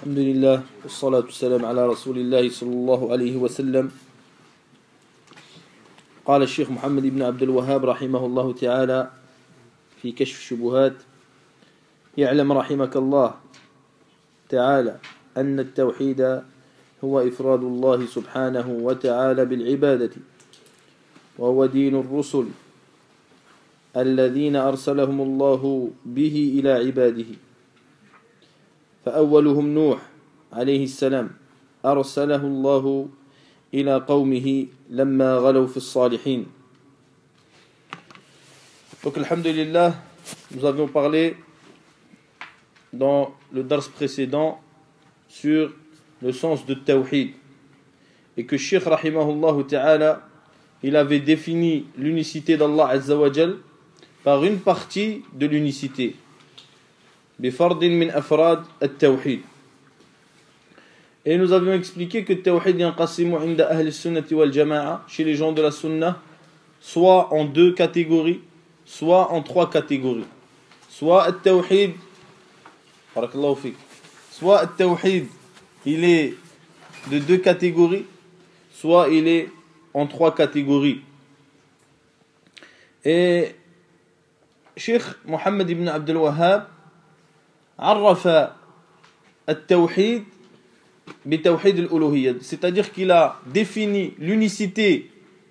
الحمد لله والصلاة والسلام على رسول الله صلى الله عليه وسلم. قال الشيخ محمد بن عبد الوهاب رحمه الله تعالى في كشف الشبهات: يعلم رحمك الله تعالى أن التوحيد هو إفراد الله سبحانه وتعالى بالعبادة، وهو دين الرسل الذين أرسلهم الله به إلى عباده. فأولهم نوح عليه السلام أرسله الله إلى قومه لما غلوا في الصالحين. Donc, alhamdulillah, nous avions parlé dans le dars précédent sur le sens de tawhid, et que Cheikh rahimahullah ta'ala, il avait défini l'unicité d'Allah Azza wa Jal par une partie de l'unicité, bifardin min afrad at-tawhid. Et nous avions expliqué que tawhid yanqasimu inda ahli sunnati wal jama'a, chez les gens de la sunna, soit en deux catégories, soit en trois catégories. Soit at-tawhid, barakallahu fik, soit at-tawhid, il est de deux catégories, soit il est en trois catégories. Et Cheikh Mohammed ibn Abdul Wahhab عرف التوحيد بتوحيد الألوهية, c'est-à-dire qu'il a défini l'unicité,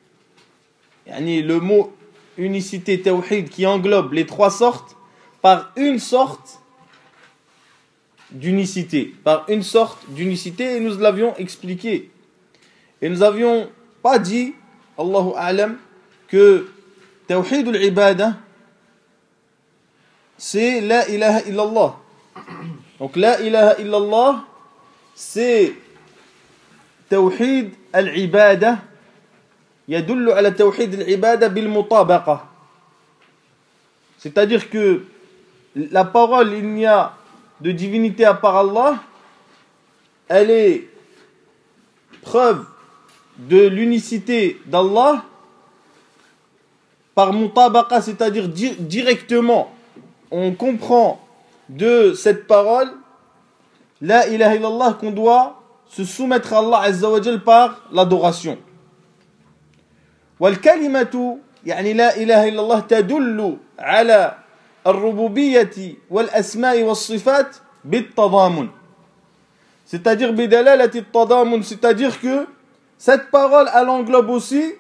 le mot unicité tawhid qui englobe les trois sortes, par une sorte d'unicité, et nous l'avions expliqué. Et nous n'avions pas dit, Allahu a'lam, que tawhid al-ibada c'est la ilaha illallah. Donc la ilaha illallah, c'est tawhid al-ibada, yadullu ala tawhid al-ibada bil mutabaqa. C'est-à-dire que la parole, il n'y a de divinité à part Allah, elle est preuve de l'unicité d'Allah par mutabaqa, c'est-à-dire directement. On comprend de cette parole, la ilaha illallah, qu'on doit se soumettre à Allah Azza wa Jal par l'adoration. Wal kalimatu, la ilaha illallah, tadullu ala al-rububiyyati wal asma'i was sifat bit tadamun. C'est-à-dire bidalalati at-tadamun, c'est-à-dire que cette parole, elle englobe aussi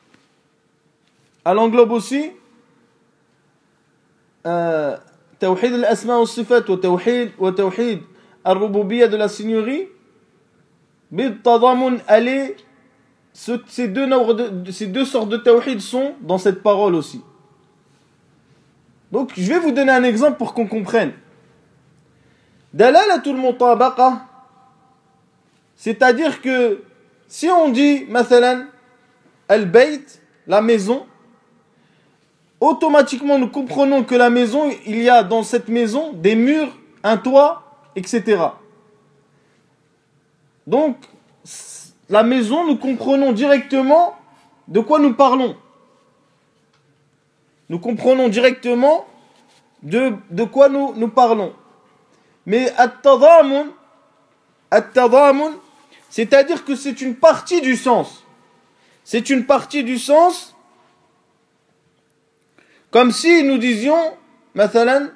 توحيد الأسماء والصفات وتوحيد الربوبية de la seigneurie بالتضامن. Ces deux sortes de tawhid sont dans cette parole aussi. Donc je vais vous donner un exemple pour qu'on comprenne. Dalalatul mutabaqa, c'est-à-dire que si on dit مثلا al-bayt, la maison, automatiquement nous comprenons que la maison, il y a dans cette maison des murs, un toit, etc. Donc la maison, nous comprenons directement de quoi nous parlons. Nous comprenons directement de quoi nous parlons. Mais at-tadamun, c'est-à-dire que c'est une partie du sens. C'est une partie du sens. Comme si nous disions, مثلا,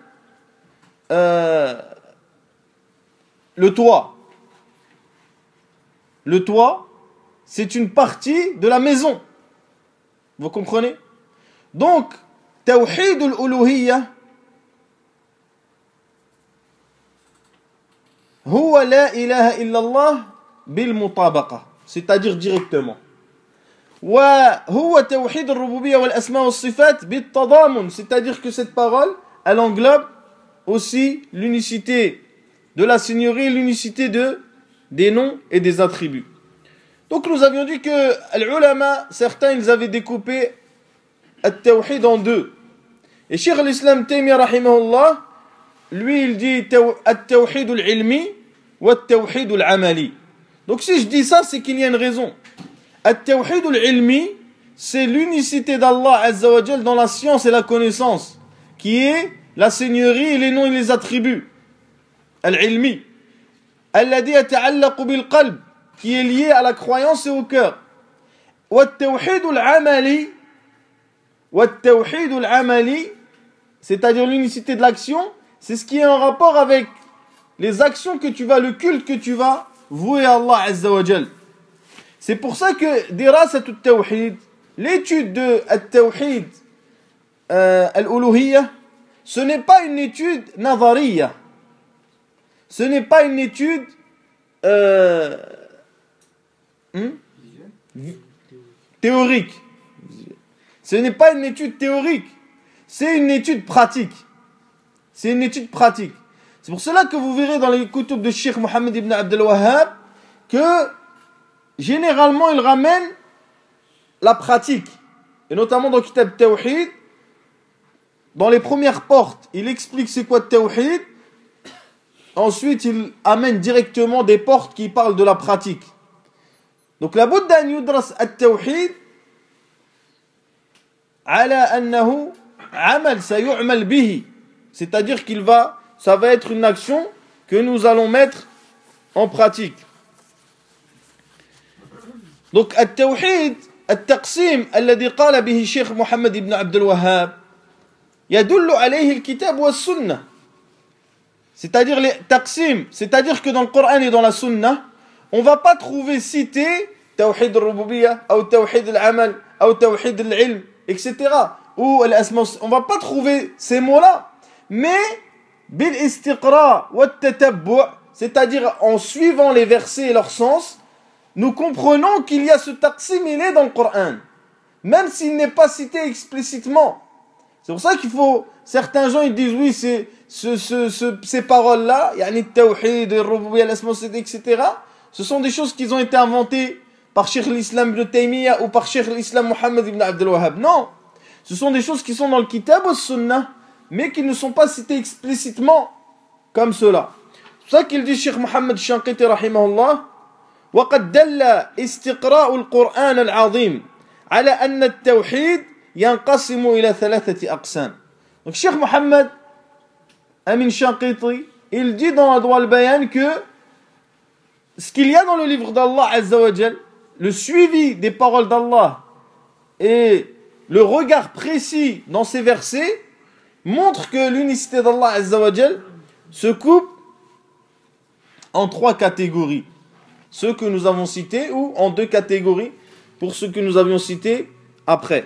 le toit. Le toit, c'est une partie de la maison. Vous comprenez? Donc, tawhid al-uluhiyya, huwa la ilaha illallah bil mutabaqa, c'est-à-dire directement. وهو توحيد الربوبية والأسماء والصفات بالتضامن, c'est-à-dire que cette parole, elle englobe aussi l'unicité de la seigneurie, l'unicité des noms et des attributs. Donc nous avions dit que les ulama, certains, ils avaient découpé at-tawhid en deux. Et Cheikh al-Islam Taymiyyah rahimahullah, lui il dit at-tawhid al-ilmi wa at-tawhid al-amali. Donc si je dis ça, c'est qu'il y a une raison. At-tawhid al-ilmi, c'est l'unicité d'Allah Azza wa Jal dans la science et la connaissance, qui est la seigneurie et les noms et les attributs. Al-ilmi. الذي يتعلق بالقلب, qui est lié à la croyance et au cœur. والتوحيد العملي, والتوحيد العملي, c'est-à-dire l'unicité de l'action, c'est ce qui est en rapport avec les actions que tu vas, le culte que tu vas vouer à Allah Azza wa Jal. C'est pour ça que dirasat al-tawhid, l'étude de al-tawhid al-uluhiyya, ce n'est pas une étude nazariya. Ce n'est pas une étude théorique. Ce n'est pas une étude théorique. C'est une étude pratique. C'est une étude pratique. C'est pour cela que vous verrez dans les kutub de Cheikh Mohammed ibn Abdel Wahhab que généralement il ramène la pratique. Et notamment dans Kitab Tawhid, dans les premières portes, il explique c'est quoi Tawhid. Ensuite, il amène directement des portes qui parlent de la pratique. Donc, la budda an yudras at-tawhid ala annahu amal sayu'mal bihi. C'est-à-dire ça va être une action que nous allons mettre en pratique. Donc, at-tawhid, at-taqsim, alladhi qala bihi Cheikh Mohammed ibn Abdel Wahhab, yadullu alayhi al-kitab wa sunnah. C'est-à-dire les taqsim, c'est-à-dire que dans le Coran et dans la Sunna, on ne va pas trouver cité Tawhid al-Rububiyyah, ou Tawhid al-Amal, ou Tawhid al-Ilm, etc. Ou al-Asma. On ne va pas trouver ces mots-là. Mais, bil istiqra wa tatabbu', c'est-à-dire en suivant les versets et leur sens, nous comprenons qu'il y a ce taqsim, il est dans le Coran. Même s'il n'est pas cité explicitement. C'est pour ça qu'il faut... Certains gens ils disent oui, ces paroles-là, yani Tawhid, Rububiyyah, l'Asma, etc. Ce sont des choses qui ont été inventées par Cheikh l'Islam ibn Taymiyyah ou par Cheikh l'Islam Mohammed ibn Abdel Wahhab. Non, ce sont des choses qui sont dans le Kitab ou Sunnah, mais qui ne sont pas citées explicitement comme cela. C'est pour ça qu'il dit Cheikh Mohammed Shanqiti rahimahullah, وقد دل استقراء القرآن العظيم على أن التوحيد ينقسم إلى 3 أقسام. Donc Cheikh Mohammed Amin Shanqiti, il dit dans Adwa al-Bayan que ce qu'il y a dans le livre d'Allah Azza wa Jal, le suivi des paroles d'Allah et le regard précis dans ces versets montre que l'unicité d'Allah Azza wa Jal se coupe en 3 catégories. Ceux que nous avons cités ou en 2 catégories pour ceux que nous avions cités après.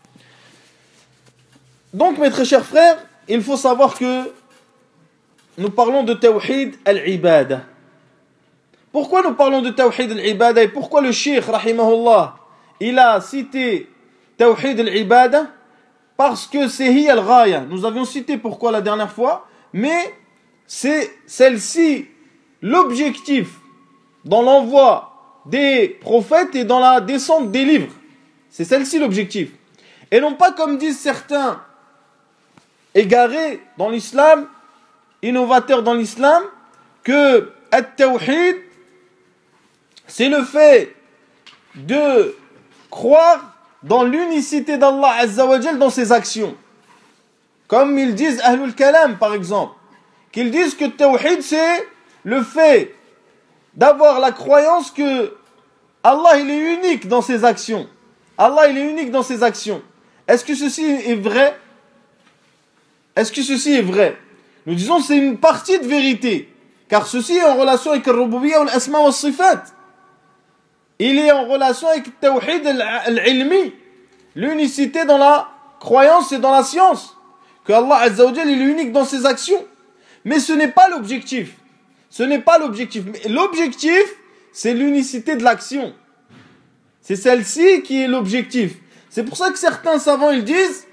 Donc, mes très chers frères, il faut savoir que nous parlons de Tawhid al-Ibada. Pourquoi nous parlons de Tawhid al-Ibada et pourquoi le Cheikh, rahimahullah, il a cité Tawhid al-Ibada? Parce que c'est hi al-Ghaya. Nous avions cité pourquoi la dernière fois, mais c'est celle-ci l'objectif dans l'envoi des prophètes et dans la descente des livres. C'est celle-ci l'objectif. Et non pas comme disent certains égarés dans l'islam, innovateurs dans l'islam, que at-tawhid, c'est le fait de croire dans l'unicité d'Allah Azza wa Jal dans ses actions. Comme ils disent Ahlul Kalam par exemple, qu'ils disent que tawhid c'est le fait d'avoir la croyance que Allah il est unique dans ses actions. Allah il est unique dans ses actions. Est-ce que ceci est vrai? Est-ce que ceci est vrai? Nous disons c'est une partie de vérité, car ceci est en relation avec le Rububiyyah ou l'Asma wa Sifat. Il est en relation avec le Tawhid al-Ilmi, l'unicité dans la croyance et dans la science, que Allah Azza wa Jal il est unique dans ses actions. Mais ce n'est pas l'objectif. Ce n'est pas l'objectif. L'objectif, c'est l'unicité de l'action. C'est celle-ci qui est l'objectif. C'est pour ça que certains savants ils disent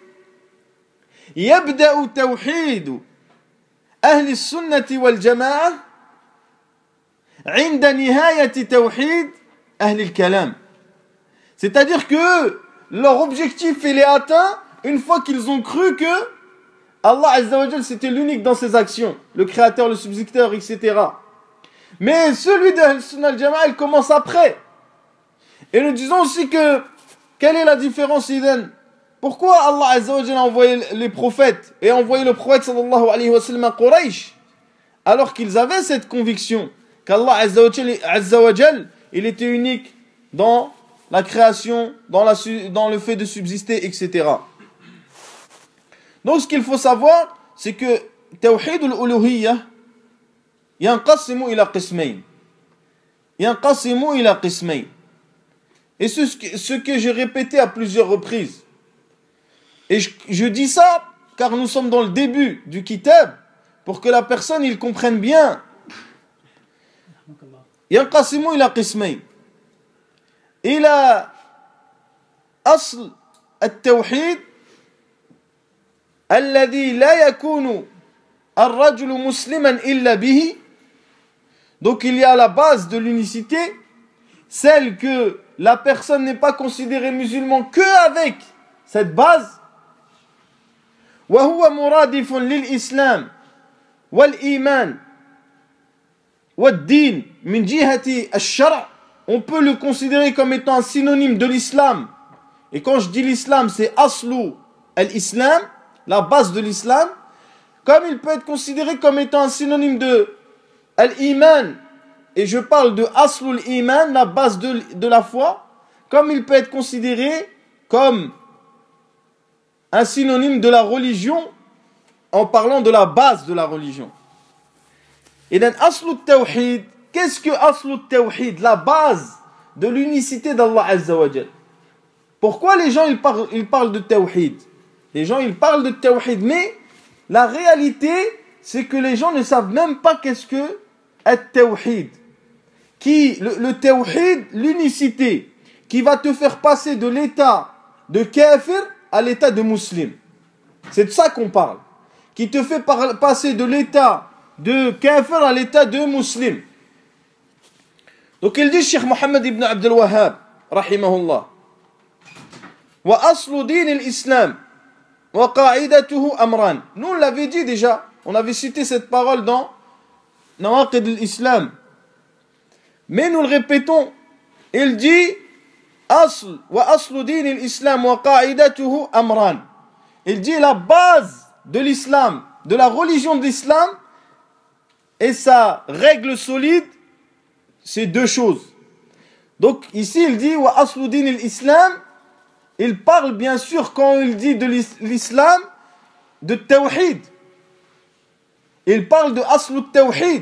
يبدأ توحيد أهل السنة والجماعة عند نهاية توحيد أهل الكلام. C'est-à-dire que leur objectif il est atteint une fois qu'ils ont cru que Allah Azza wa Jal c'était l'unique dans ses actions, le créateur, le subsisteur, etc. Mais celui de Al-Sunnah al-Jama'a il commence après. Et nous disons aussi que quelle est la différence Iden? Pourquoi Allah Azza wa Jal a envoyé les prophètes et a envoyé le prophète sallallahu alayhi wa sallam à Quraysh alors qu'ils avaient cette conviction qu'Allah Azza wa Jal, il était unique dans la création, dans le fait de subsister, etc. Donc ce qu'il faut savoir, c'est que Tawhid al-Uluhiyya yanqasimu ila qismayn. Yanqasimu ila qismayn. Et ce que j'ai répété à plusieurs reprises. Et je dis ça car nous sommes dans le début du kitab pour que la personne il comprenne bien. Yanqasimu ila qismayn. إلى أصل التوحيد الذي لا يكون الرجل مسلما إلا به. Donc il y a la base de l'unicité, celle que la personne n'est pas considérée musulman que avec cette base. وهو مرادف للإسلام والإيمان والدين من جهة الشرع. On peut le considérer comme étant un synonyme de l'islam. Et quand je dis l'islam, c'est aslu al-islam, la base de l'islam. Comme il peut être considéré comme étant un synonyme de al-iman, et je parle de aslu al-iman, la base de la foi, comme il peut être considéré comme un synonyme de la religion, en parlant de la base de la religion. Et dans aslu al-tawhid, qu'est-ce que Aslu al-Tawhid, la base de l'unicité d'Allah Azza wa Jal? Pourquoi les gens ils parlent de Tawhid? Les gens ils parlent de Tawhid, mais la réalité c'est que les gens ne savent même pas qu'est-ce que At-Tawhid. Le Tawhid, l'unicité, qui va te faire passer de l'état de kafir à l'état de musulman. C'est de ça qu'on parle. Qui te fait passer de l'état de kafir à l'état de musulman. Donc il dit Cheikh Mohammed ibn Abdul Wahhab, rahimahullah, wa aslu din al-islam wa qa'idatuhu amran. Nous on l'avait dit déjà, on avait cité cette parole dans Nawaqid al-Islam. Mais nous le répétons, il dit asl wa aslu din al-islam wa qa'idatuhu amran. Il dit la base de l'islam, de la religion de l'islam et sa règle solide, c'est deux choses. Donc ici il dit wa aslu din al-islam, il parle bien sûr quand il dit de l'islam de tawhid. Il parle de aslu tawhid.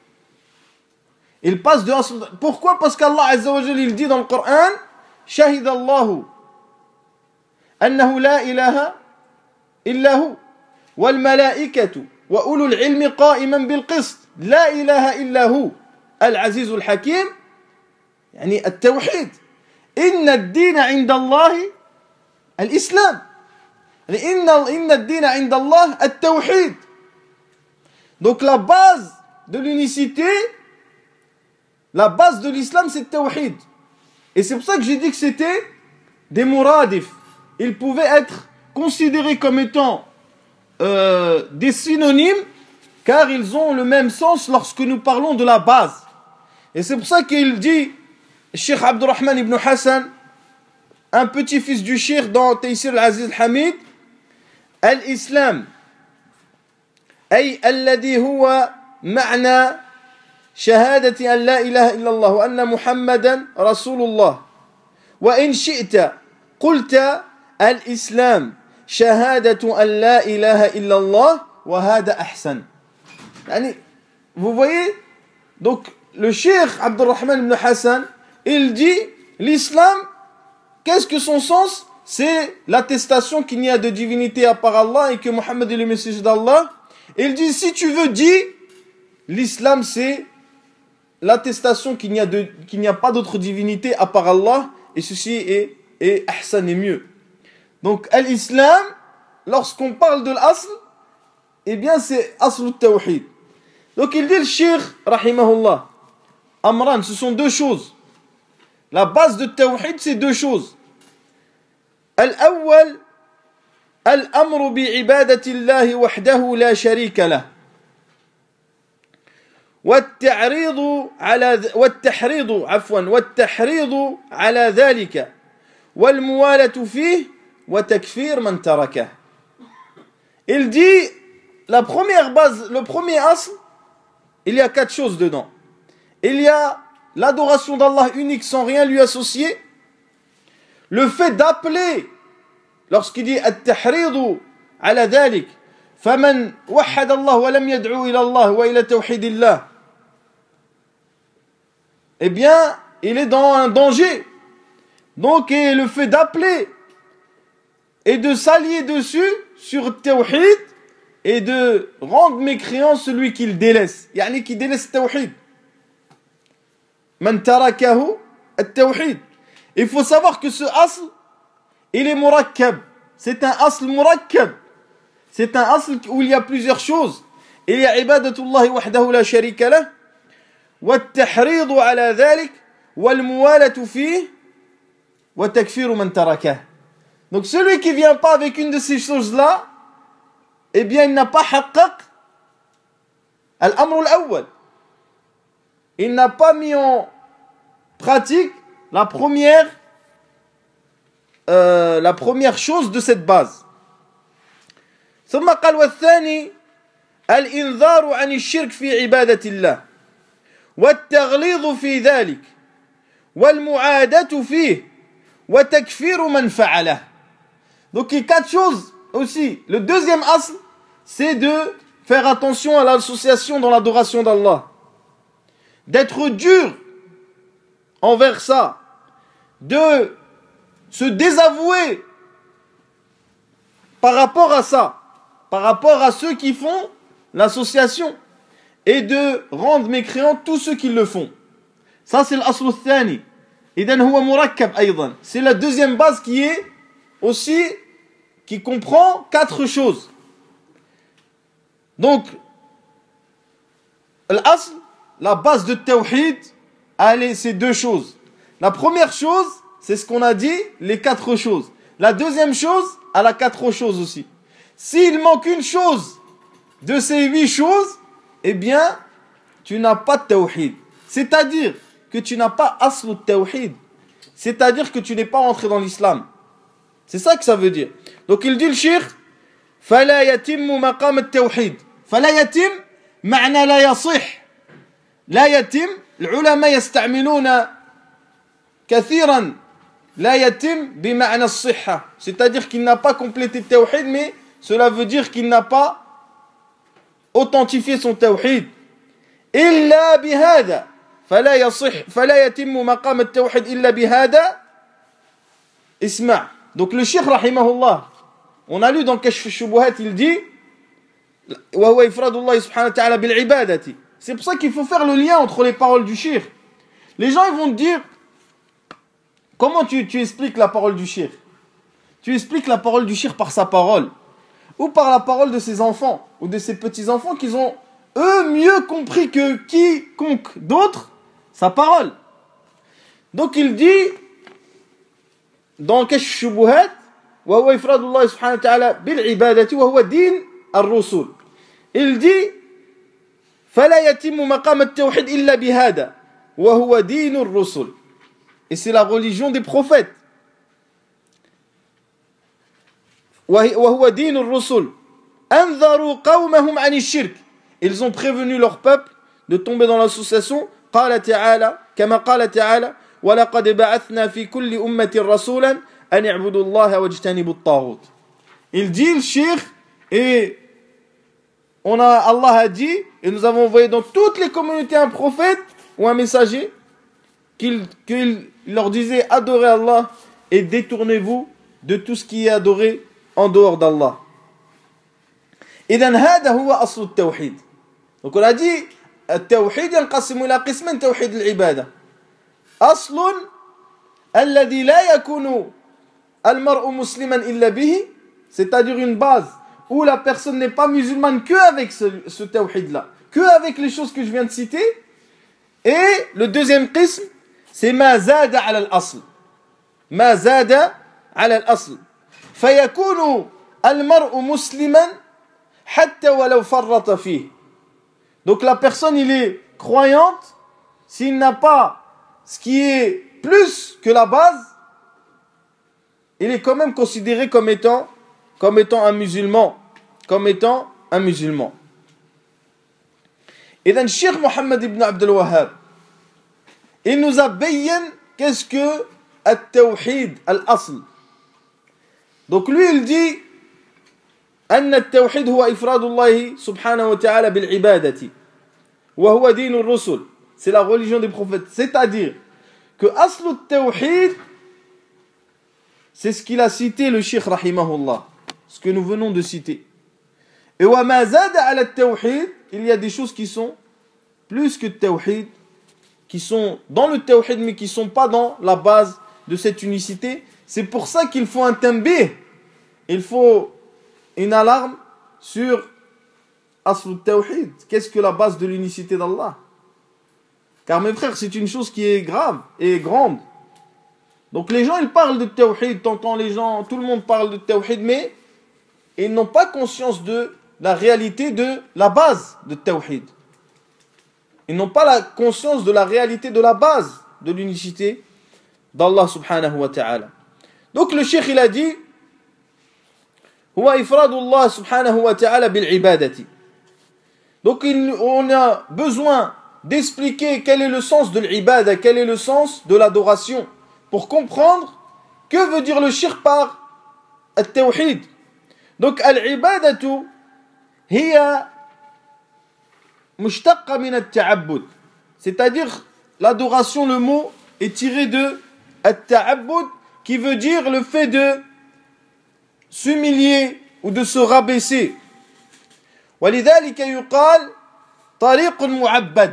Il passe de aslu. Pourquoi? Parce qu'Allah Azza wa Jalla il dit dans le Coran shahid Allahu annahu la ilaha illa hu wal malaikatu wa ulul ilmi qa'iman bil qist la ilaha illa hu العزيز الحكيم يعني التوحيد إن الدين عند الله الإسلام إن الدين عند الله التوحيد. Donc la base de l'unicité, la base de l'islam c'est le tawhid. Et c'est pour ça que j'ai dit que c'était des muradif. Ils pouvaient être considérés comme étant des synonymes car ils ont le même sens lorsque nous parlons de la base. Et c'est pour ça qu'il dit, Cheikh Abdurrahman ibn Hassan, un petit-fils du Cheikh dans Taysir al-Aziz al-Hamid, al-Islam, ay alladhi huwa ma'na shahadati an la ilaha illallah wa anna Muhammadan Rasulullah. Wa in shi'ta qulta al-Islam shahadatu an la ilaha illallah wa hada ahsan. Vous voyez, donc le Cheikh Abdurrahman ibn Hassan, il dit l'islam, qu'est-ce que son sens? C'est l'attestation qu'il n'y a de divinité à part Allah et que Mohammed est le messager d'Allah. Il dit si tu veux dire l'islam c'est l'attestation qu'il n'y a pas d'autre divinité à part Allah et ceci est ahsan et mieux. Donc l'islam, lorsqu'on parle de l'asl, eh bien c'est asl al-tawhid. Donc il dit le Cheikh rahimahullah Amran, ce sont deux choses. La base de Tawhid, c'est deux choses. Al-awwal, al-amru bi'ibadati Allah wahdahu la sharika lah. والتحريض على ذلك والموالة فيه وتكفير من تركه. Il dit la première base, le premier asl, il y a quatre choses dedans. il y a l'adoration d'Allah unique sans rien lui associer, le fait d'appeler, lorsqu'il dit التحريض على ذلك فمن وحد الله ولم يدعو إلى الله وإلى توحيد الله, eh bien, il est dans un danger. Donc, et le fait d'appeler et de s'allier dessus sur Tawhid et de rendre mécréant celui qui le délaisse. Yani qui délaisse Tawhid. Man tarakahu at-Tawhid. Il faut savoir que ce asl, il est murakkab. C'est un asl murakkab. C'est un asl où il y a plusieurs choses. Il y a ibadatullahi wahdahu la sharika lah, wa at-tahridu ala dhalik, wal muwalatu fihi, wa takfiru man tarakah. Donc celui qui vient pas avec une de ces choses-là, eh bien il n'a pas haqqaq al-amr al-awwal. Il n'a pas mis en pratique la première chose de cette base. ثم قال والثاني الإنذار عن الشرك في عبادة الله والتغليظ في ذلك والمعادة فيه وتكفير من فعله. Donc il y a 4 choses aussi. Le deuxième asl, c'est de faire attention à l'association dans l'adoration d'Allah, d'être dur envers ça, de se désavouer par rapport à ça, par rapport à ceux qui font l'association, et de rendre mécréants tous ceux qui le font. Ça c'est l'asl al-thani. Idan huwa murakkab aydan. C'est la deuxième base qui est aussi, qui comprend 4 choses. Donc l'asl, la base de tawhid, allez, c'est 2 choses. La première chose, c'est ce qu'on a dit, les 4 choses. La deuxième chose, elle a 4 choses aussi. S'il manque une chose de ces 8 choses, eh bien, tu n'as pas de tawhid. C'est-à-dire que tu n'as pas asl tawhid. C'est-à-dire que tu n'es pas rentré dans l'islam. C'est ça que ça veut dire. Donc il dit le shir, فَلَا يَتِمُّ مَقَامَ التَّوْحِيد. فَلَا يَتِمُّ معنى لا يصح. لا يتم. العلماء يستعملون كثيرا لا يتم بمعنى الصحة. C'est-à-dire qu'il n'a pas complété le tawhid, mais cela veut dire qu'il n'a pas authentifié son tawhid. إلا بهذا فلا يصح فلا يتم مقام التوحيد إلا بهذا. اسمع. Donc le cheikh rahimahullah, on a lu dans Kashf al-Shubuhat, il dit وهو إفراد الله سبحانه وتعالى بالعبادة. C'est pour ça qu'il faut faire le lien entre les paroles du cheikh. Les gens ils vont te dire, comment tu expliques la parole du cheikh? Tu expliques la parole du cheikh par sa parole, ou par la parole de ses enfants, ou de ses petits-enfants qui ont, eux, mieux compris que quiconque d'autre, sa parole. Donc il dit, dans Kashf al-Shubuhat, وهو إفراد الله سبحانه وتعالى بالعبادة وهو دين الرسل. Il dit, فلا يتم مقام التوحيد إلا بهذا وهو دين الرسل. Et c'est la religion des prophètes. وهو دين الرسل. أنذروا قومهم عن الشرك. Ils ont prévenu leur peuple de tomber dans l'association. قال تعالى كما قال تعالى ولقد بعثنا في كل أمة رسولا أن اعبدوا الله واجتنبوا الطاغوت. Il dit le cheikh, et Allah a dit, et nous avons envoyé dans toutes les communautés un prophète ou un messager qu'il leur disait adorez Allah et détournez-vous de tout ce qui est adoré en dehors d'Allah. إذن هذا هو أصل التوحيد. Donc on a dit التوحيد ينقسم إلى قسمين: توحيد العبادة أصل الذي لا يكون المرء مسلما إلا به, c'est-à-dire une base où la personne n'est pas musulmane que avec ce tawhid là, que avec les choses que je viens de citer. Et le deuxième qism, c'est ما زاد على الأصل, ما زاد على الأصل فيكون المرء مسلما حتى ولو فرط فيه. Donc la personne il est croyante s'il n'a pas ce qui est plus que la base, il est quand même considéré comme étant un musulman, comme étant un musulman. Et donc Cheikh Mohammed ibn Abdul Wahhab il nous a bayyan qu'est-ce que at-tawhid al-asl. Donc lui il dit أن التوحيد هو إفراد الله سبحانه وتعالى بالعبادة وهو دين الرسل. C'est la religion des prophètes. C'est-à-dire que asl al-tawhid, c'est ce qu'il a cité le Cheikh rahimahullah, ce que nous venons de citer. Et wa ma zada ala al-tawhid, il y a des choses qui sont plus que tawhid, qui sont dans le tawhid mais qui ne sont pas dans la base de cette unicité. C'est pour ça qu'il faut un tanbih, il faut une alarme sur asl al-tawhid. Qu'est-ce que la base de l'unicité d'Allah? Car mes frères, c'est une chose qui est grave et grande. Donc les gens, ils parlent de tawhid, t'entends les gens, tout le monde parle de tawhid, mais ils n'ont pas conscience de la réalité de la base de tawhid. Ils n'ont pas la conscience de la réalité de la base de l'unicité d'Allah subhanahu wa ta'ala. Donc le cheikh il a dit huwa ifradullah subhanahu wa ta'ala bil ibadati. Donc on a besoin d'expliquer quel est le sens de l'ibada, quel est le sens de l'adoration, pour comprendre que veut dire le shirk par al-tawhid. Donc al-ibadatu hiya mushtaqqa min al-ta'abbud, c'est-à-dire l'adoration, le mot est tiré de al-ta'abbud, qui veut dire le fait de s'humilier ou de se rabaisser. ولذلك يقال طريق معبد.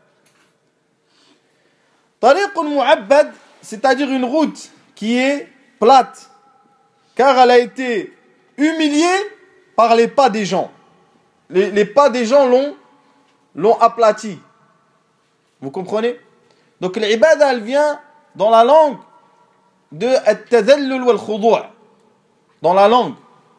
طريق معبد, c'est-à-dire une route qui est plate, car elle a été humiliée par les pas des gens. Les pas des gens l'ont aplati. Vous comprenez? Donc l'ibada, elle vient dans la langue de at-tadallul wal khudu', dans la langue.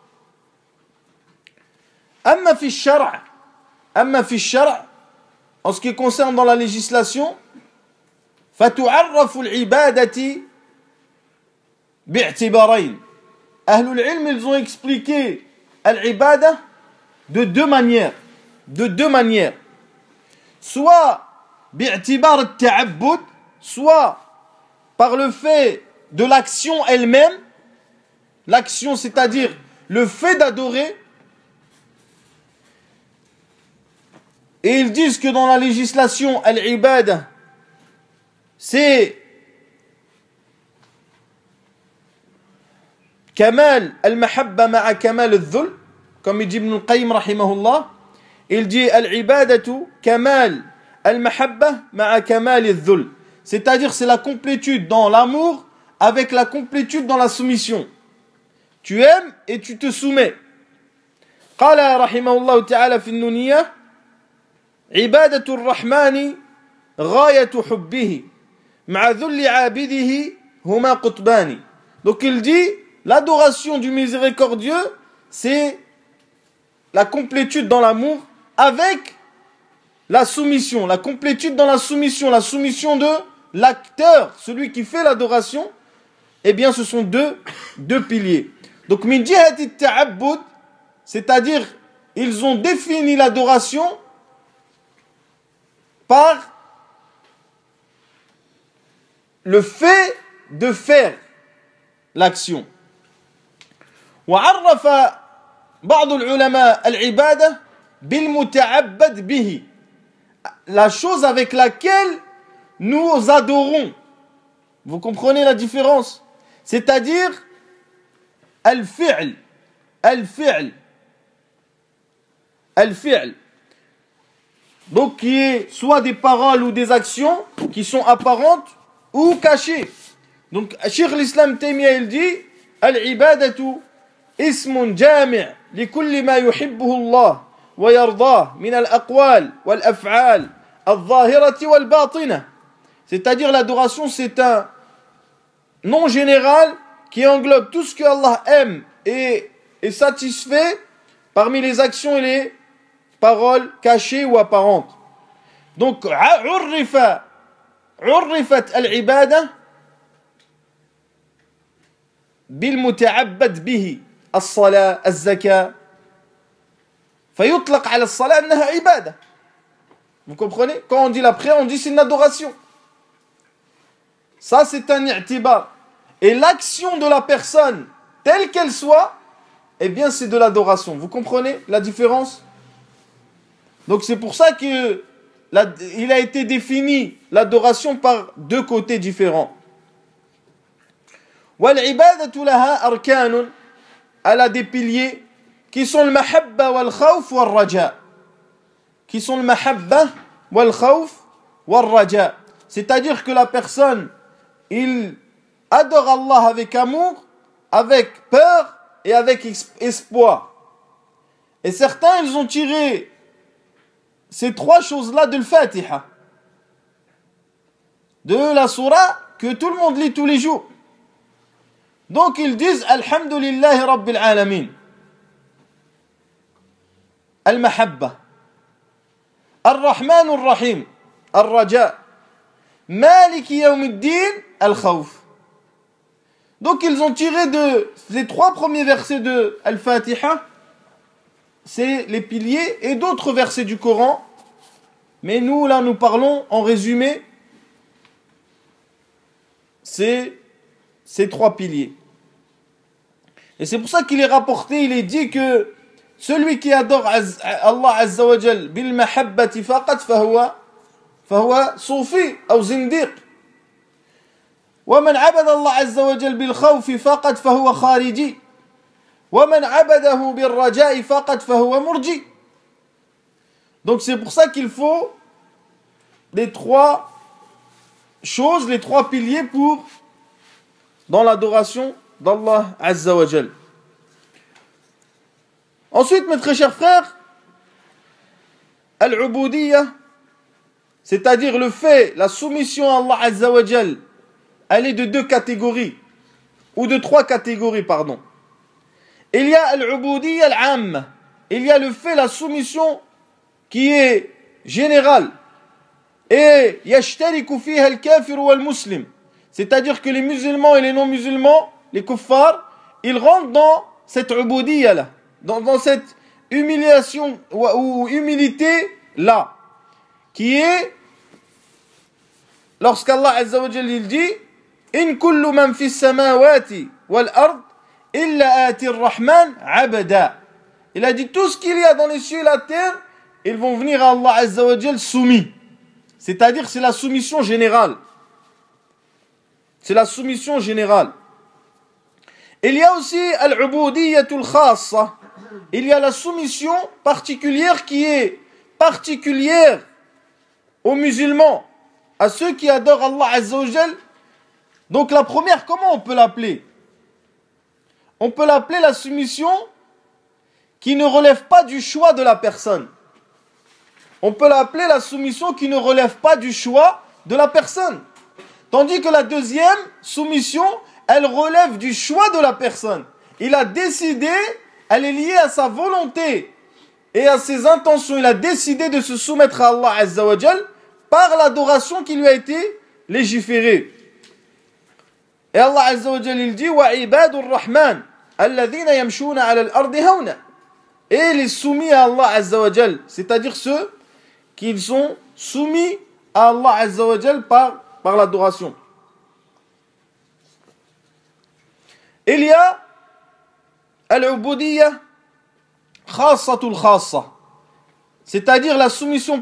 Amma fi ash-shar', en ce qui concerne dans la législation, fatu'arrafu al-ibadati bi'tibarayn. Ahlul ilm, ils ont expliqué al-ibada de deux manières. Soit bi'tibar al-ta'abbud, soit par le fait de l'action elle-même, l'action c'est-à-dire le fait d'adorer. Et ils disent que dans la législation, al-ibada, c'est kamal al-mahabba ma'a kamal al-dhul, comme il dit Ibn al-Qayyim rahimahullah. Il dit al-ibadatu kamal al-mahabba ma'a kamal al-dhul, c'est-à-dire c'est la complétude dans l'amour avec la complétude dans la soumission. Tu aimes et tu te soumets. Qala rahimahullah ta'ala fi an-nuniyah عبادة الرحمن غاية حبه مع ذل عابده هما قطبان. Donc il dit l'adoration du miséricordieux, c'est la complétude dans l'amour avec la soumission, la complétude dans la soumission de l'acteur, celui qui fait l'adoration. Eh bien ce sont deux piliers. Donc min jihati ta'abbud, c'est-à-dire ils ont défini l'adoration par le fait de faire l'action. وعرف بعض العلماء العبادة بالمتعبد به, la chose avec laquelle nous adorons. Vous comprenez la différence? C'est-à-dire al-fi'l. Donc qui est soit des paroles ou des actions qui sont apparentes ou cachées. Donc Cheikh l'Islam Taymiyya il dit al-ibadatu ismun jami' li kulli ma yuhibbuhu Allah wa yardah min al-aqwal wal af'al al-zahirati wal batinah. C'est-à-dire l'adoration c'est un nom général qui englobe tout ce que Allah aime et est satisfait parmi les actions et les paroles cachées ou apparentes. Donc عرفت العبادة بالمتعبد به الصلاة الزكاة فيطلق على الصلاة أنها عبادة. Vous comprenez? Quand on dit la prière, on dit c'est une adoration. Ça, c'est un i'tibar. Et l'action de la personne, telle qu'elle soit, eh bien, c'est de l'adoration. Vous comprenez la différence? Donc, c'est pour ça qu'il a été défini l'adoration par deux côtés différents. Wal-ibadatu laha arkanun, elle a des piliers qui sont le mahabba wal khawf wal raja. Qui sont le mahabba wal khawf wal raja. C'est-à-dire que la personne, il adore Allah avec amour, avec peur et avec espoir. Et certains, ils ont tiré ces trois choses-là de l'Fatiha, de la surah que tout le monde lit tous les jours. Donc ils disent Alhamdulillahi Rabbil Alamin. Al-Mahabba. Ar-Rahman Ar-Rahim. Ar-Raja. Maliki Yawmiddin. Al-Khawf. Donc ils ont tiré de les trois premiers versets de Al-Fatiha, c'est les piliers, et d'autres versets du Coran. Mais nous, là, nous parlons en résumé, c'est ces trois piliers. Et c'est pour ça qu'il est rapporté, il est dit que celui qui adore Allah Azza wa Jal bil mahabbati faqat fahuwa soufi ou zindiq. ومن عبد الله عز وجل بالخوف فقط فهو خارجي ومن عبده بالرجاء فقط فهو مرجي. Donc c'est pour ça qu'il faut les trois choses, les trois piliers pour dans l'adoration d'Allah Azza wa Jal. Ensuite, mes très chers frères, al-ubudiyya, c'est-à-dire le fait, la soumission à Allah Azza wa Jal, elle est de deux catégories, ou de trois catégories, pardon. Il y a al-ubudiyya al-amma, il y a le fait, la soumission qui est générale, et yashtariku fiha al-kafir wal-muslim, c'est-à-dire que les musulmans et les non-musulmans, les kuffars, ils rentrent dans cette ubudiyya là, dans cette humiliation ou humilité là, qui est lorsqu'Allah Azza wa Jalla il dit in kullu man fi samawati wal ard illa ati ar-rahman abada. Il a dit tout ce qu'il y a dans les cieux et la terre, ils vont venir à Allah Azza wa Jalla soumis. C'est-à-dire c'est la soumission générale. C'est la soumission générale. Il y a aussi al-ubudiyyatul khassa. Il y a la soumission particulière qui est particulière aux musulmans, à ceux qui adorent Allah Azza wa Jal. Donc la première, comment on peut l'appeler? On peut l'appeler la soumission qui ne relève pas du choix de la personne. On peut l'appeler la soumission qui ne relève pas du choix de la personne. Tandis que la deuxième soumission, elle relève du choix de la personne. Il a décidé, elle est liée à sa volonté et à ses intentions. Il a décidé de se soumettre à Allah Azza wa Jal par l'adoration qui lui a été légiférée. Et Allah Azza wa Jal il dit wa ibadur rahman alladhina yamshuna ala al-ardi hawna. Et les soumis à Allah Azza wa Jal, c'est-à-dire ceux qui sont soumis à Allah Azza wa Jal par l'adoration. Il y a al-ubudiyya khassatul khassa, c'est-à-dire la soumission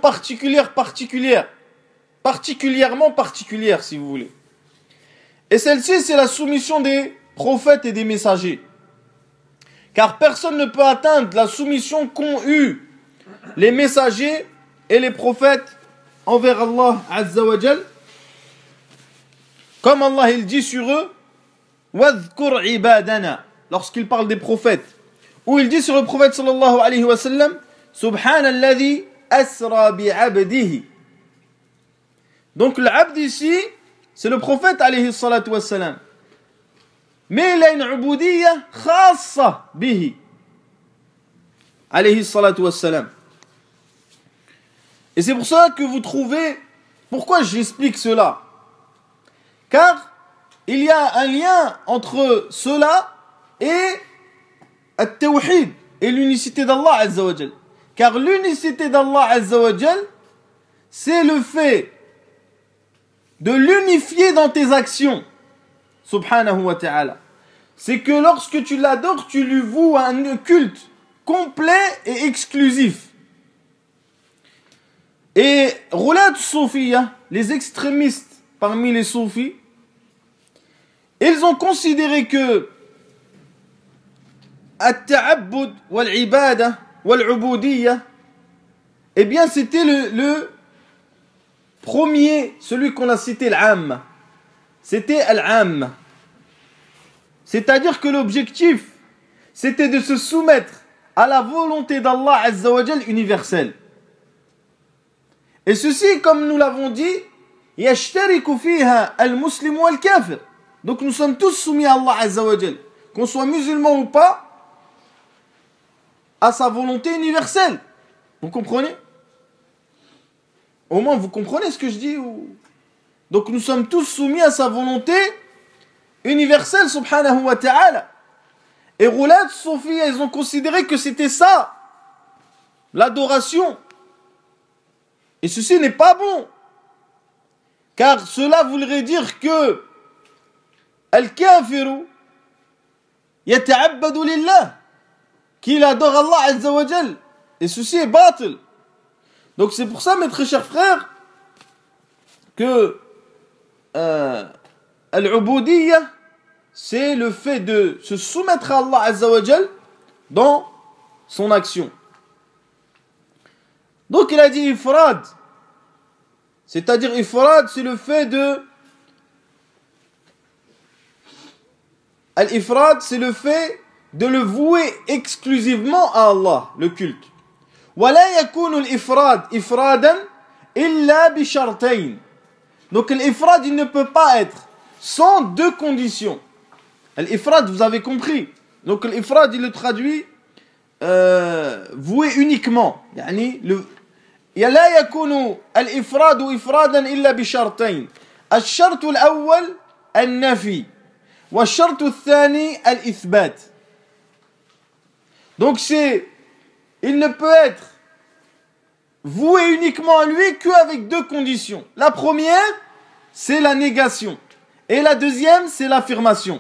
particulièrement particulière si vous voulez. Et celle-ci c'est la soumission des prophètes et des messagers. Car personne ne peut atteindre la soumission qu'ont eu les messagers et les prophètes envers Allah Azza wa Jal. Comme Allah il dit sur eux وَاذْكُرْ عِبَادَنَا, lorsqu'il parle des prophètes, où il dit sur le prophète sallallahu alayhi wa sallam سُبْحَانَ الَّذِي أَسْرَى بِعَبْدِهِ. Donc l'abd ici c'est le prophète alayhi salatu wa sallam, mais il a une ubudiyya khassa bihi alayhi salatu wa sallam. Et c'est pour ça que vous trouvez, pourquoi j'explique cela? Car il y a un lien entre cela et at-tawhid et l'unicité d'Allah Azza wa Jal. Car l'unicité d'Allah Azza wa Jal, c'est le fait de l'unifier dans tes actions, subhanahu wa ta'ala. C'est que lorsque tu l'adores, tu lui voues un culte complet et exclusif. Et Roulat Soufia, les extrémistes parmi les soufis, ils ont considéré que At-ta'abbud wal-ibada wal-ubudiyya, eh bien c'était le premier, celui qu'on a cité, l'am. C'était al-am. C'est-à-dire que l'objectif, c'était de se soumettre à la volonté d'Allah Azza wa Jal universelle. Et ceci, comme nous l'avons dit, yashtariku fiha al-muslim wal-kafir. Donc nous sommes tous soumis à Allah Azza wa Jal, qu'on soit musulman ou pas, à sa volonté universelle. Vous comprenez? Au moins vous comprenez ce que je dis ou... Donc nous sommes tous soumis à sa volonté universelle, subhanahu wa ta'ala. Et Roulat Soufia, ils ont considéré que c'était ça, l'adoration. Et ceci n'est pas bon. Car cela voudrait dire que Al-Kafiru yata'abbadu lillah, qu'il adore Allah Azza wa Jal. Et ceci est batil. Donc c'est pour ça, mes très chers frères, que Al-Ubudiyya, c'est le fait de se soumettre à Allah Azza wa Jal dans son action. Donc il a dit ifrad. C'est-à-dire ifrad, c'est le fait de... Al-ifrad, c'est le fait de le vouer exclusivement à Allah, le culte. ولا يكون الإفراد إفرادا إلا بشرطين. Donc l'ifrad, il ne peut pas être sans deux conditions. L'ifrad, vous avez compris. Donc l'ifrad, il le traduit voué uniquement. يعني لا يكون الإفراد إفرادا إلا بشرطين. الشرط الأول النفي والشرط الثاني الإثبات. Donc il ne peut être voué uniquement à lui qu'avec deux conditions. La première, c'est la négation. Et la deuxième, c'est l'affirmation.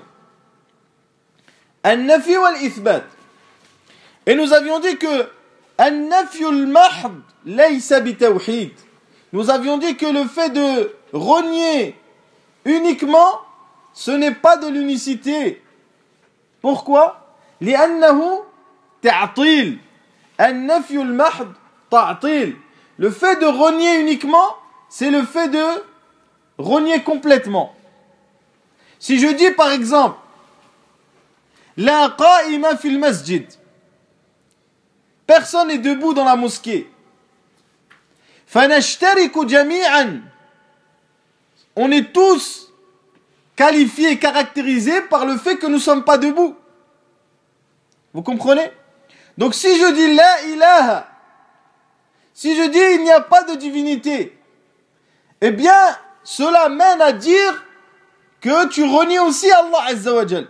An-nafi wal-ithbat. Et nous avions dit que An-nafi al-mahd laysa bitawhid. Nous avions dit que le fait de renier uniquement, ce n'est pas de l'unicité. Pourquoi? لأنه تعطيل. An-nafi al-mahd ta'til. Le fait de renier uniquement, c'est le fait de renier complètement. Si je dis par exemple la qa'ima fil masjid, personne n'est debout dans la mosquée. Fanashtariku jami'an, on est tous qualifiés et caractérisés par le fait que nous ne sommes pas debout. Vous comprenez? Donc si je dis la ilaha, si je dis il n'y a pas de divinité, eh bien cela mène à dire que tu renies aussi Allah Azza wa Jal.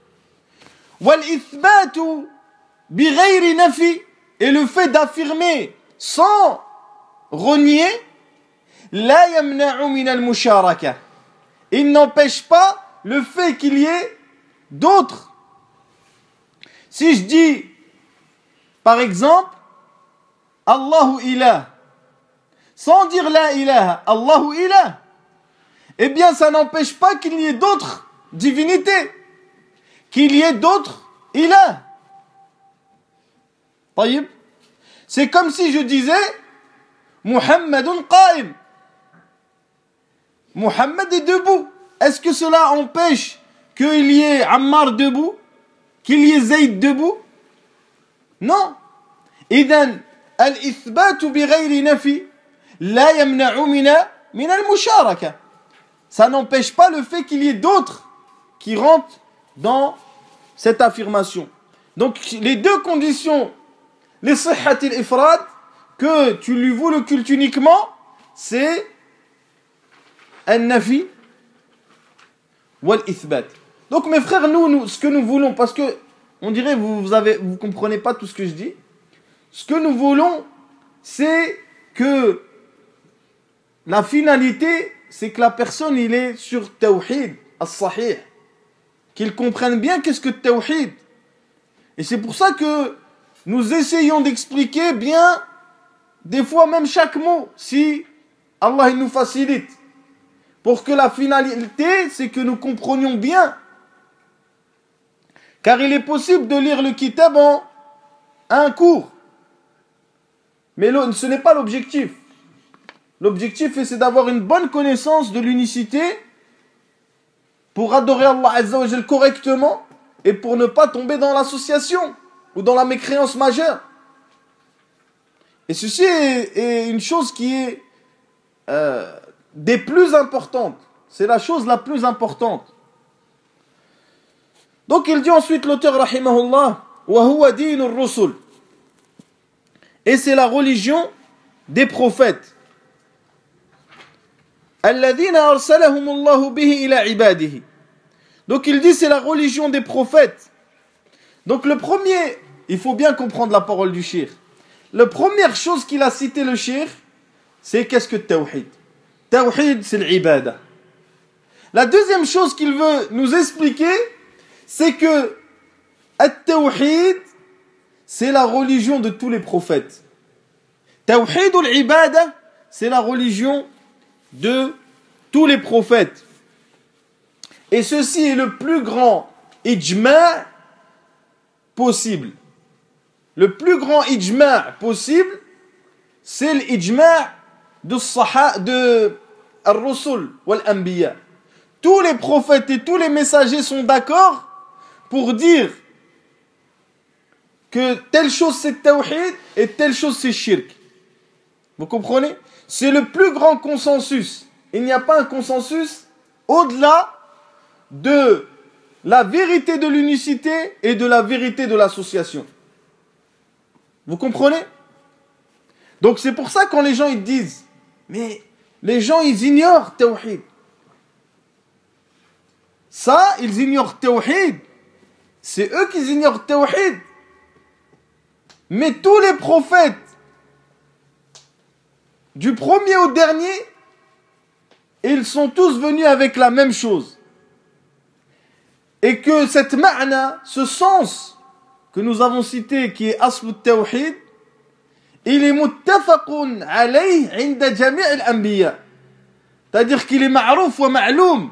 Wal-ithbatu bighayri nafi, et le fait d'affirmer sans renier, la yamna'u min al-musharaka, il n'empêche pas le fait qu'il y ait d'autres. Si je dis par exemple Allahu ilah, sans dire la ilaha, Allahu ilah, eh bien ça n'empêche pas qu'il y ait d'autres divinités, qu'il y ait d'autres ilah. طيب. C'est comme si je disais Muhammadun qa'im, Muhammad est debout. Est-ce que cela empêche qu'il y ait Ammar debout, qu'il y ait Zayd debout? Non. إذن الإثبات بغير نفي لا يمنع من المشاركة. Ça n'empêche pas le fait qu'il y ait d'autres qui rentrent dans cette affirmation. Donc les deux conditions, les sihhat al-ifrad, que tu lui voues le culte uniquement, c'est an-nafi wal-ithbat. Donc mes frères, nous ce que nous voulons, parce que on dirait vous comprenez pas tout ce que je dis. Ce que nous voulons, c'est que la finalité, c'est que la personne, il est sur tawhid, as-sahih, qu'il comprenne bien qu'est-ce que tawhid. Et c'est pour ça que nous essayons d'expliquer bien, des fois même chaque mot, si Allah il nous facilite. Pour que la finalité, c'est que nous comprenions bien. Car il est possible de lire le kitab en un cours. Mais ce n'est pas l'objectif. L'objectif, c'est d'avoir une bonne connaissance de l'unicité pour adorer Allah Azza wa Jal correctement et pour ne pas tomber dans l'association ou dans la mécréance majeure. Et ceci est une chose qui est des plus importantes. C'est la chose la plus importante. Donc il dit ensuite l'auteur rahimahullah wa huwa dinur rusul. Et c'est la religion des prophètes. Alladhina arsalahum Allahu bihi ila ibadihi. Donc il dit c'est la religion des prophètes. Donc le premier, il faut bien comprendre la parole du cheikh. La première chose qu'il a cité le cheikh, c'est qu'est-ce que tawhid? Tawhid, c'est l'ibada. La deuxième chose qu'il veut nous expliquer, c'est que at-tawhid, c'est la religion de tous les prophètes. Tawhid al-ibada, c'est la religion de tous les prophètes. Et ceci est le plus grand ijma' possible. Le plus grand ijma' possible, c'est l'ijma' de al-rusul wal-anbiya. Tous les prophètes et tous les messagers sont d'accord pour dire que telle chose c'est tawhid et telle chose c'est shirk. Vous comprenez? C'est le plus grand consensus. Il n'y a pas un consensus au-delà de la vérité de l'unicité et de la vérité de l'association. Vous comprenez? Donc c'est pour ça quand les gens ils disent, mais les gens ils ignorent tawhid. Ça, ils ignorent tawhid. C'est eux qui ignorent tawhid. Mais tous les prophètes, du premier au dernier, ils sont tous venus avec la même chose. Et que cette ma'na, ce sens que nous avons cité, qui est asl al-tawhid, il est muttafaqun alayh inda jami' al-anbiya. C'est-à-dire qu'il est ma'rouf wa ma'loum.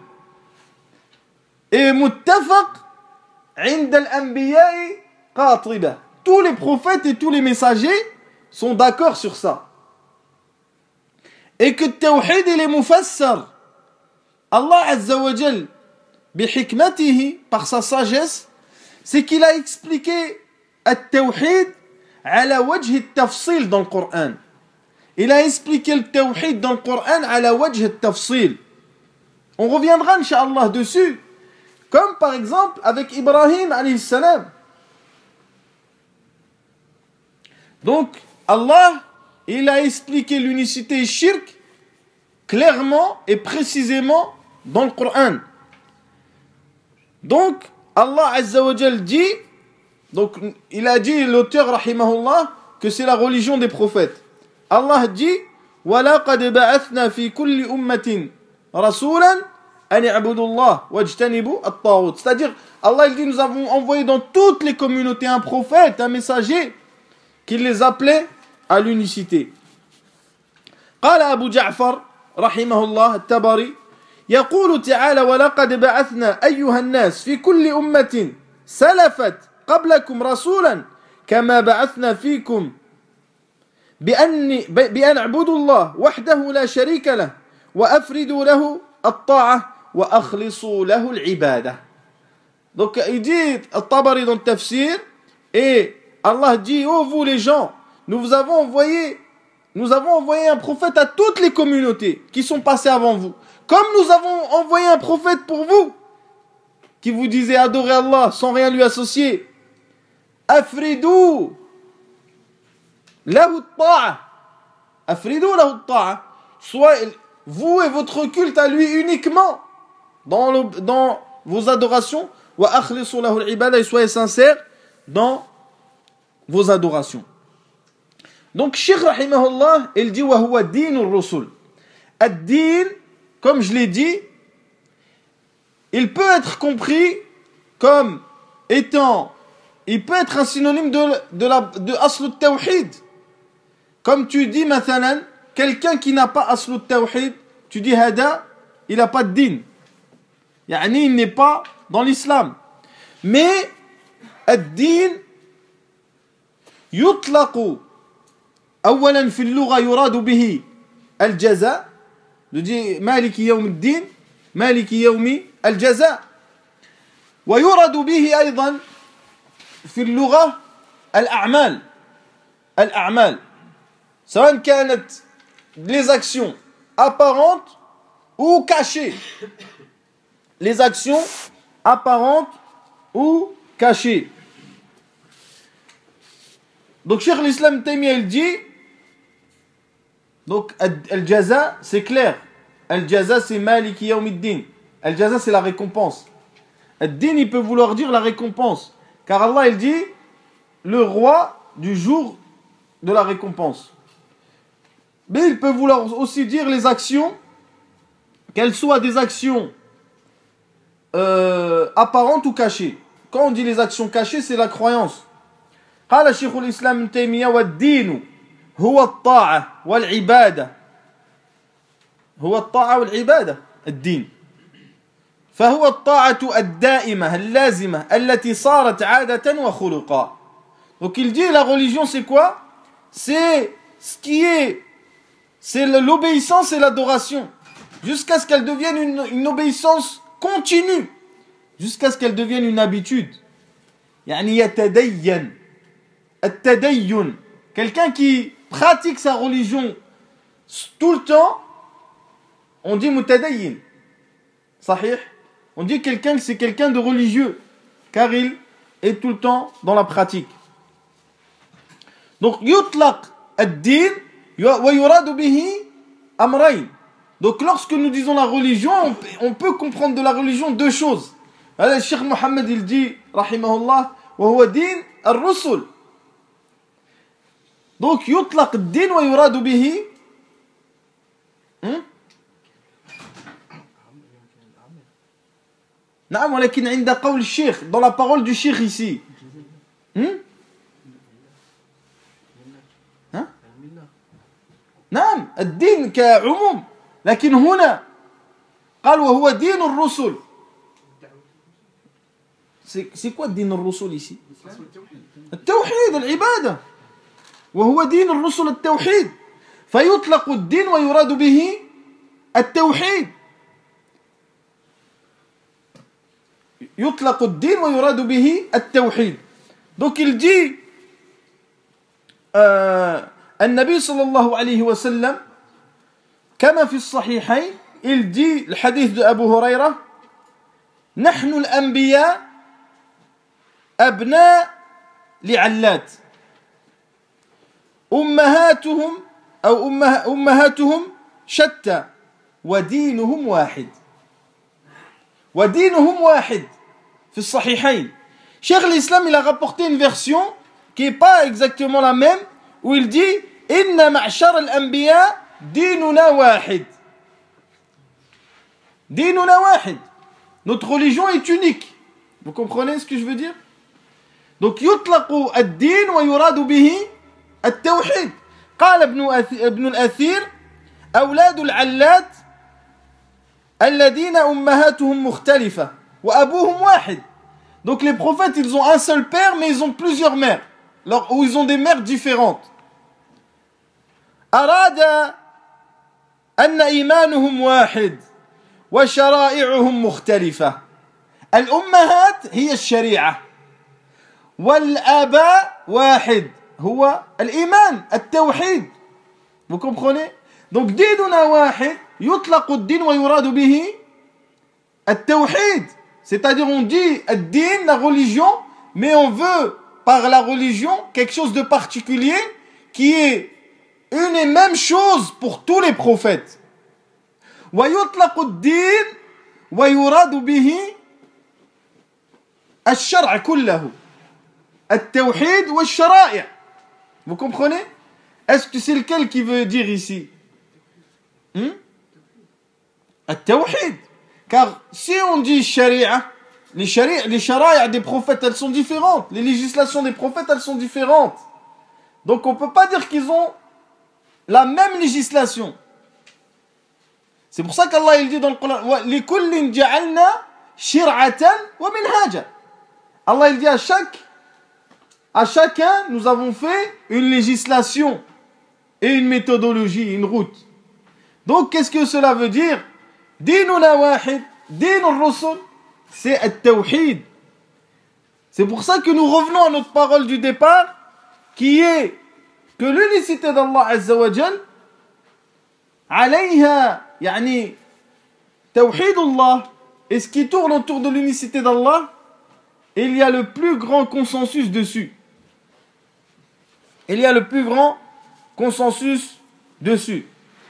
Et muttafaq inda al-anbiya qatiba. Tous les prophètes et tous les messagers sont d'accord sur ça. Et que tawhid il est mufassar. Allah Azza wa Jal, bihikmatihi, par sa sagesse, c'est qu'il a expliqué at-tawhid ala wajh at-tafsil dans le Coran. Il a expliqué le tawhid dans le Coran ala wajh at-tafsil. On reviendra incha'Allah dessus. Comme par exemple avec Ibrahim alayhi salam. Donc Allah, il a expliqué l'unicité et shirk clairement et précisément dans le Coran. Donc Allah Azza wa Jal dit, donc il a dit l'auteur rahimahullah que c'est la religion des prophètes. Allah dit وَلَقَدْ بَعَثْنَا فِي كُلِّ أُمَّةٍ رَسُولًا أَنِ اعْبُدُوا اللَّهَ وَاجْتَنِبُوا الطَّاغُوتَ. C'est-à-dire Allah il dit nous avons envoyé dans toutes les communautés un prophète, un messager qui les appelait à l'unicité. قال أبو جعفر رحمه الله التبري يقول تعالى ولقد بعثنا أيها الناس في كل أمة سلفت قبلكم رسولا كما بعثنا فيكم بأن اعبدوا الله وحده لا شريك له وأفردوا له الطاعة وأخلصوا له العبادة. Donc il dit الطبري dans le tafsir, et Allah dit oh vous les gens, nous avons envoyé un prophète à toutes les communautés qui sont passées avant vous. Comme nous avons envoyé un prophète pour vous, qui vous disait adorer Allah sans rien lui associer. Afridou lahu at-ta'a. Afridou lahu at-ta'a. Soit vous et votre culte à lui uniquement dans vos adorations. Wa akhlisu lahu al-ibada, et soyez sincères dans vos adorations. Donc Cheikh rahimahullah, il dit wa huwa dinur rusul. Ad-din, comme je l'ai dit, il peut être compris comme étant, il peut être un synonyme de asl al-tawhid. Comme tu dis, mathalan, quelqu'un qui n'a pas asl al-tawhid, tu dis hada, il n'a pas de din. Yani, il n'est pas dans l'islam. Mais, ad-din, yutlaqu, awalan fi al-lugha yuradu bihi al-jaza, je dis maliki yawm ad-din, maliki yawmi al-jaza. ويراد به أيضا في اللغة الأعمال سواء كانت les actions apparentes ou cachées, les actions apparentes ou cachées. Donc Cheikh l'Islam Taymiyyah il dit, donc al-jaza c'est clair, al-jaza c'est maliki yawmiddin, al-jaza c'est la récompense. Ad-din, il peut vouloir dire la récompense. Car Allah, il dit le roi du jour de la récompense. Mais il peut vouloir aussi dire les actions, qu'elles soient des actions apparentes ou cachées. Quand on dit les actions cachées, c'est la croyance. قال شيخ الإسلام ابن تيمية والدين هو الطاعة والعبادة. هو الطاعة والعبادة الدين. فهو الطاعة الدائمة اللازمة التي صارت عادة وخلقا. Donc il dit la religion c'est quoi? C'est ce qui est, c'est l'obéissance et l'adoration jusqu'à ce qu'elle devienne une obéissance continue, jusqu'à ce qu'elle devienne une habitude. يعني يتدين التدين, quelqu'un qui pratique sa religion tout le temps, on dit mutadayyin. Sahih? On dit quelqu'un que c'est quelqu'un de religieux, car il est tout le temps dans la pratique. Donc, yutlaq ad-din wa yuradu bihi amrayn. Donc, lorsque nous disons la religion, on peut comprendre de la religion deux choses. Alors, le Cheikh Mohammed, il dit, rahimahullah, wa huwa din ar-rusul. Donc, yutlaq ad-din wa yuradu bihi نعم ولكن عند قول الشيخ dans la parole du شيخ ici نعم الدين كعموم لكن هنا قال وهو دين الرسل. c'est quoi دين الرسل ici? التوحيد العبادة وهو دين الرسل التوحيد فيطلق الدين ويراد به التوحيد. يطلق الدين ويراد به التوحيد. Donc il dit النبي صلى الله عليه وسلم كما في الصحيحين, il dit le hadith de Abu Huraira, نحن الأنبياء أبناء لعلات أمهاتهم أو أمهاتهم شتى ودينهم واحد. ودينهم واحد في الصحيحين. Cheikh l'Islam il a rapporté une version qui n'est pas exactement la même, où il dit إن معشر الأنبياء ديننا واحد. ديننا واحد. Notre religion est unique. Vous comprenez ce que je veux dire? Donc يطلق الدين ويراد به التوحيد. قال ابن الأثير أولاد العلات الذين أمهاتهم مختلفة وأبوهم واحد. Donc les prophètes ils ont un seul père mais ils ont plusieurs mères, ou ils ont des mères différentes. أراد أن إيمانهم واحد وشرائعهم مختلفة. الأمهات هي الشريعة والآباء واحد هو الإيمان التوحيد. Vous comprenez? Donc ديننا واحد يطلق الدين ويراد به التوحيد. C'est-à-dire on dit الدين, la religion, mais on veut par la religion quelque chose de particulier qui est une et même chose pour tous les prophètes. ويطلق الدين ويراد به الشرع كله التوحيد والشرائع. Vous comprenez? Est-ce que c'est lequel qui veut dire ici? At-Tawhid. Car si on dit sharia, les shari'a des prophètes, elles sont différentes. Les législations des prophètes, elles sont différentes. Donc on ne peut pas dire qu'ils ont la même législation. C'est pour ça qu'Allah il dit dans le Coran لِكُلٍّ جَعَلْنَا شِرْعَةً وَمِنْهَاجًا. Allah il dit à chacun, nous avons fait une législation et une méthodologie, une route. Donc qu'est-ce que cela veut dire? Dinuna wahid, dinur rusul, c'est at-tawhid. C'est pour ça que nous revenons à notre parole du départ, qui est que l'unicité d'Allah Azza wa Jal, alayha, yani, tawhidullah, et ce qui tourne autour de l'unicité d'Allah, il y a le plus grand consensus dessus. Il y a le plus grand consensus dessus.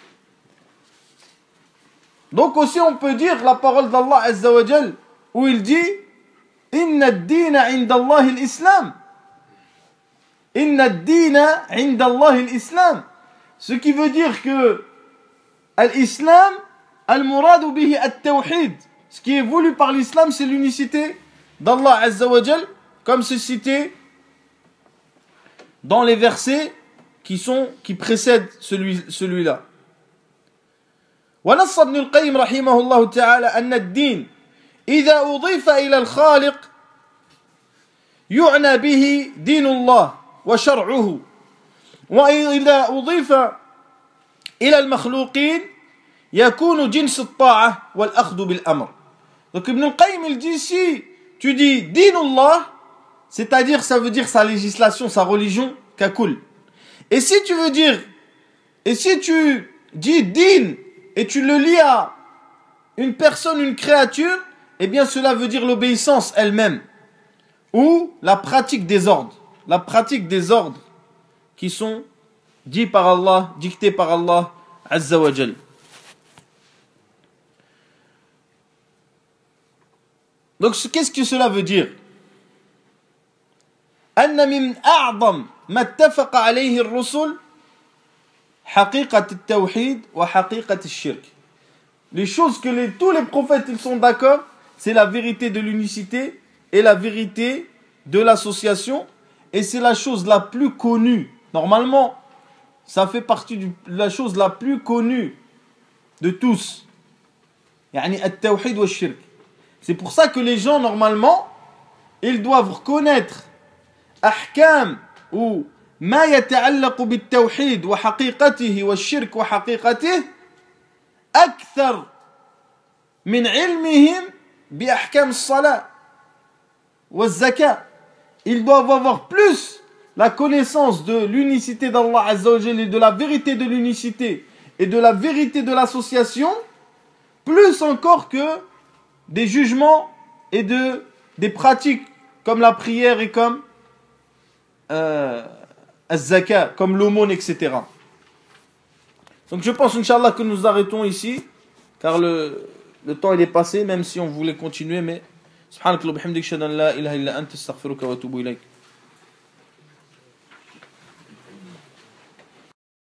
Donc aussi on peut dire la parole d'Allah Azza wa Jal, où il dit Inna ad-dina inda Allah al-Islam. Inna ad-dina inda Allah al-Islam. Ce qui veut dire que l'Islam, al-muradu bihi at-tawhid. Ce qui est voulu par l'Islam, c'est l'unicité d'Allah Azza wa Jal, comme c'est cité dans les versets qui précèdent celui-là. ونص ابن القيم رحمه الله تعالى أن الدين إذا أضيف إلى الخالق يعنى به دين الله وشرعه وإذا أضيف إلى المخلوقين يكون جنس الطاعة والأخذ بالأمر. Donc Ibn al-Qayyim il dit, si tu dis dinullah, c'est-à-dire ça veut dire sa législation, sa religion, kakul. Et si tu dis din et tu le lis à une personne, une créature, eh bien cela veut dire l'obéissance elle-même ou la pratique des ordres. La pratique des ordres qui sont dits par Allah, dictés par Allah Azza wa Jal. Donc qu'est-ce que cela veut dire? أن من أعظم ما اتفق عليه الرسل حقيقة التوحيد وحقيقة الشرك. Les choses que tous les prophètes ils sont d'accord, c'est la vérité de l'unicité et la vérité de l'association, et c'est la chose la plus connue. Normalement, ça fait partie de la chose la plus connue de tous. يعني التوحيد والشرك. C'est pour ça que les gens normalement, ils doivent connaître أحكام ou ما يتعلق بالتوحيد وحقيقته والشرك وحقيقته أكثر من علمهم بأحكام الصلاة والزكاة. Ils doivent avoir plus la connaissance de l'unicité d'Allah Azza wa Jalla et de la vérité de l'unicité et de la vérité de l'association, plus encore que des jugements et des pratiques comme la prière et comme az-zakat, comme l'aumône, etc. Donc je pense, Inch'Allah, que nous arrêtons ici, car le temps il est passé, même si on voulait continuer, mais subhanakallah bihamdik, shahadu an la ilaha illa anta, astaghfiruka wa atubu ilayk.